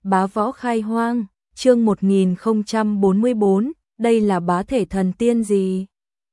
Bá võ khai hoang, chương 1044, đây là bá thể thần tiên gì?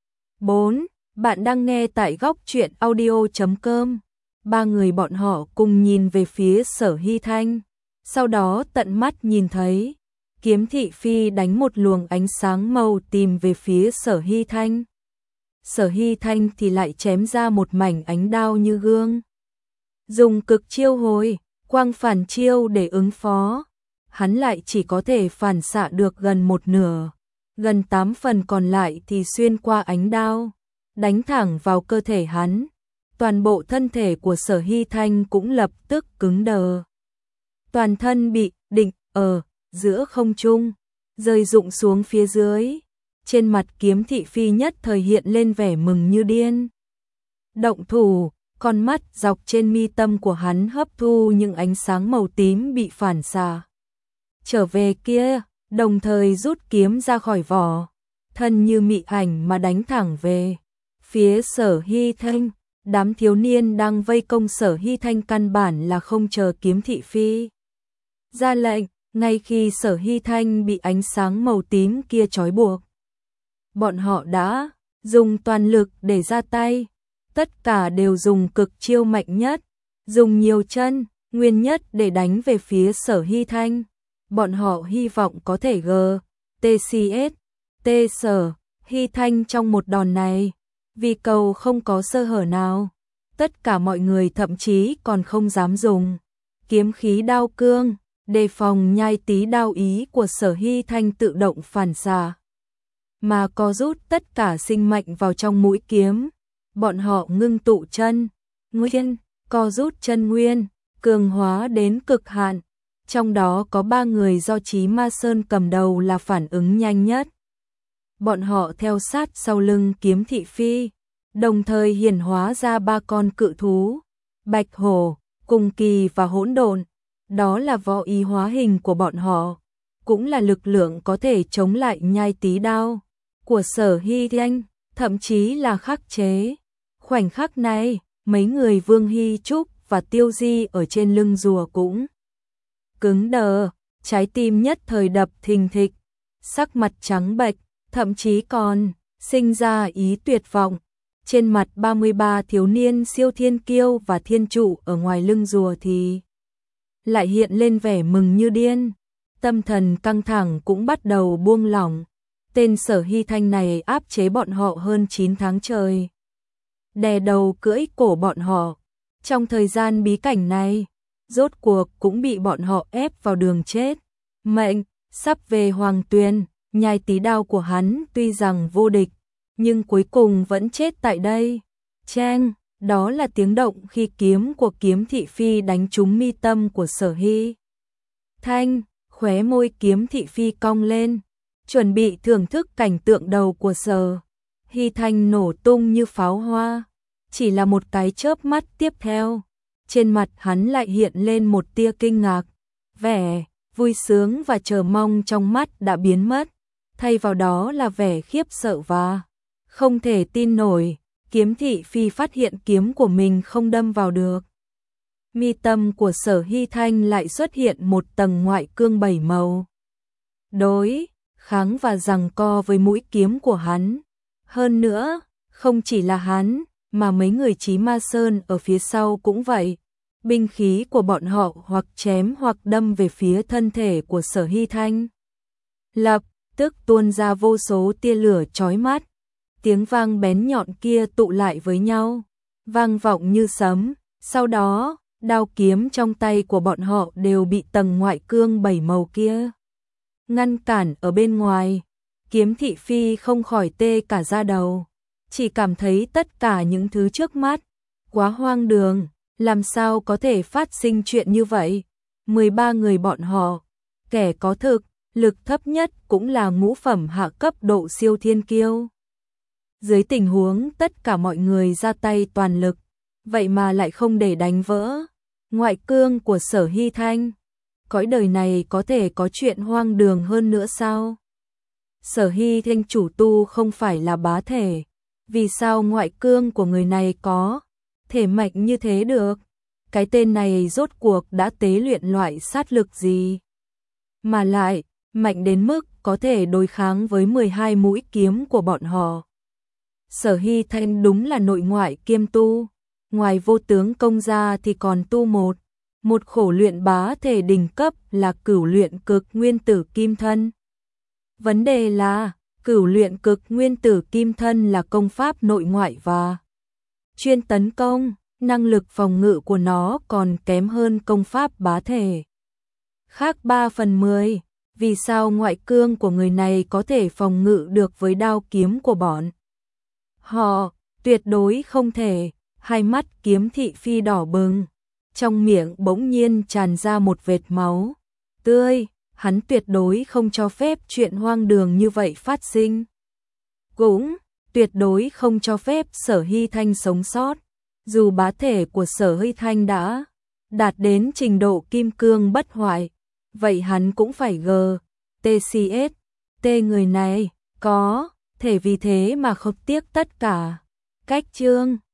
4. Bạn đang nghe tại góc truyện audio.com. Ba người bọn họ cùng nhìn về phía Sở Hy Thanh, sau đó tận mắt nhìn thấy Kiếm Thị Phi đánh một luồng ánh sáng màu tím về phía Sở Hy Thanh. Sở Hy Thanh thì lại chém ra một mảnh ánh đao như gương. Dùng cực chiêu hồi, quang phản chiêu để ứng phó, hắn lại chỉ có thể phản xạ được gần một nửa, gần 8 phần còn lại thì xuyên qua ánh đao, đánh thẳng vào cơ thể hắn. Toàn bộ thân thể của Sở Hy Thanh cũng lập tức cứng đờ. Toàn thân bị định ở giữa không trung, rơi rụng xuống phía dưới. Trên mặt Kiếm Thị Phi nhất thời hiện lên vẻ mừng như điên. Động thủ, con mắt dọc trên mi tâm của hắn hấp thu những ánh sáng màu tím bị phản xạ trở về kia, đồng thời rút kiếm ra khỏi vỏ, thân như mị ảnh mà đánh thẳng về phía Sở Hy Thanh. Đám thiếu niên đang vây công Sở Hy Thanh căn bản là không chờ Kiếm Thị Phi ra lệnh, ngay khi Sở Hy Thanh bị ánh sáng màu tím kia trói buộc, bọn họ đã dùng toàn lực để ra tay, tất cả đều dùng cực chiêu mạnh nhất, dùng nhiều chân, nguyên nhất để đánh về phía Sở Hy Thanh. Bọn họ hy vọng có thể GTCS Sở Hy Thanh trong một đòn này, vì cầu không có sơ hở nào. Tất cả mọi người thậm chí còn không dám dùng kiếm khí đao cương, đề phòng nhai tí đao ý của Sở Hy Thanh tự động phản xạ, mà có rút tất cả sinh mệnh vào trong mũi kiếm. Bọn họ ngưng tụ chân nguyên, co rút chân nguyên, cường hóa đến cực hạn. Trong đó có 3 người do Chí Ma Sơn cầm đầu là phản ứng nhanh nhất. Bọn họ theo sát sau lưng Kiếm Thị Phi, đồng thời hiển hóa ra 3 con cự thú, Bạch Hổ, Cùng Kỳ và Hỗn Độn. Đó là võ ý hóa hình của bọn họ, cũng là lực lượng có thể chống lại nhai tí đao của Sở Hy Thanh, thậm chí là khắc chế. Khoảnh khắc này, mấy người Vương Hy Trúc và Tiêu Di ở trên lưng rùa cũng cứng đờ, trái tim nhất thời đập thình thịch, sắc mặt trắng bệch, thậm chí còn sinh ra ý tuyệt vọng. Trên mặt 33 thiếu niên siêu thiên kiêu và thiên trụ ở ngoài lưng rùa thì lại hiện lên vẻ mừng như điên, tâm thần căng thẳng cũng bắt đầu buông lỏng. Tên Sở Hy Thanh này áp chế bọn họ hơn 9 tháng trời, đè đầu cưỡi cổ bọn họ. Trong thời gian bí cảnh này, rốt cuộc cũng bị bọn họ ép vào đường chết. Mệnh sắp về Hoàng Tuyền, nhai tí đao của hắn tuy rằng vô địch, nhưng cuối cùng vẫn chết tại đây. Cheng, đó là tiếng động khi kiếm của Kiếm Thị Phi đánh trúng mi tâm của Sở Hy Thanh. Khóe môi Kiếm Thị Phi cong lên, chuẩn bị thưởng thức cảnh tượng đầu của Sở Hy Thanh nổ tung như pháo hoa. Chỉ là một cái chớp mắt tiếp theo, trên mặt hắn lại hiện lên một tia kinh ngạc, vẻ vui sướng và chờ mong trong mắt đã biến mất, thay vào đó là vẻ khiếp sợ và không thể tin nổi. Kiếm Thị Phi phát hiện kiếm của mình không đâm vào được. Mi tâm của Sở Hy Thanh lại xuất hiện một tầng ngoại cương 7 màu, đối kháng và giằng co với mũi kiếm của hắn. Hơn nữa, không chỉ là hắn, mà mấy người Chí Ma Sơn ở phía sau cũng vậy. Binh khí của bọn họ hoặc chém hoặc đâm về phía thân thể của Sở Hy Thanh, lập tức tuôn ra vô số tia lửa chói mắt. Tiếng vang bén nhọn kia tụ lại với nhau, vang vọng như sấm. Sau đó, đao kiếm trong tay của bọn họ đều bị tầng ngoại cương 7 màu kia ngăn cản ở bên ngoài. Kiếm Thị Phi không khỏi tê cả da đầu, chỉ cảm thấy tất cả những thứ trước mắt quá hoang đường, làm sao có thể phát sinh chuyện như vậy. 13 người bọn họ, kẻ có thực lực thấp nhất cũng là ngũ phẩm hạ cấp độ siêu thiên kiêu. Dưới tình huống tất cả mọi người ra tay toàn lực, vậy mà lại không để đánh vỡ ngoại cương của Sở Hy Thanh. Cõi đời này có thể có chuyện hoang đường hơn nữa sao? Sở Hy Thanh chủ tu không phải là bá thể, vì sao ngoại cương của người này có thể mạnh như thế được? Cái tên này rốt cuộc đã tế luyện loại sát lực gì? mà lại mạnh đến mức có thể đối kháng với 12 mũi kiếm của bọn họ. Sở Hy Thanh đúng là nội ngoại kiêm tu, ngoài vô tướng công ra thì còn tu một khổ luyện bá thể đỉnh cấp là cửu luyện cực nguyên tử kim thân. Vấn đề là, cửu luyện cực nguyên tử kim thân là công pháp nội ngoại và chuyên tấn công, năng lực phòng ngự của nó còn kém hơn công pháp bá thể. Khác 3/10, vì sao ngoại cương của người này có thể phòng ngự được với đao kiếm của bọn họ? Tuyệt đối không thể. Hai mắt Kiếm Thị Phi đỏ bừng, trong miệng bỗng nhiên tràn ra một vệt máu tươi, hắn tuyệt đối không cho phép chuyện hoang đường như vậy phát sinh. Cũng tuyệt đối không cho phép Sở Hy Thanh sống sót. Dù bá thể của Sở Hy Thanh đã đạt đến trình độ kim cương bất hoại, vậy hắn cũng phải TCS. Người này có thể vì thế mà không tiếc tất cả. Cách chương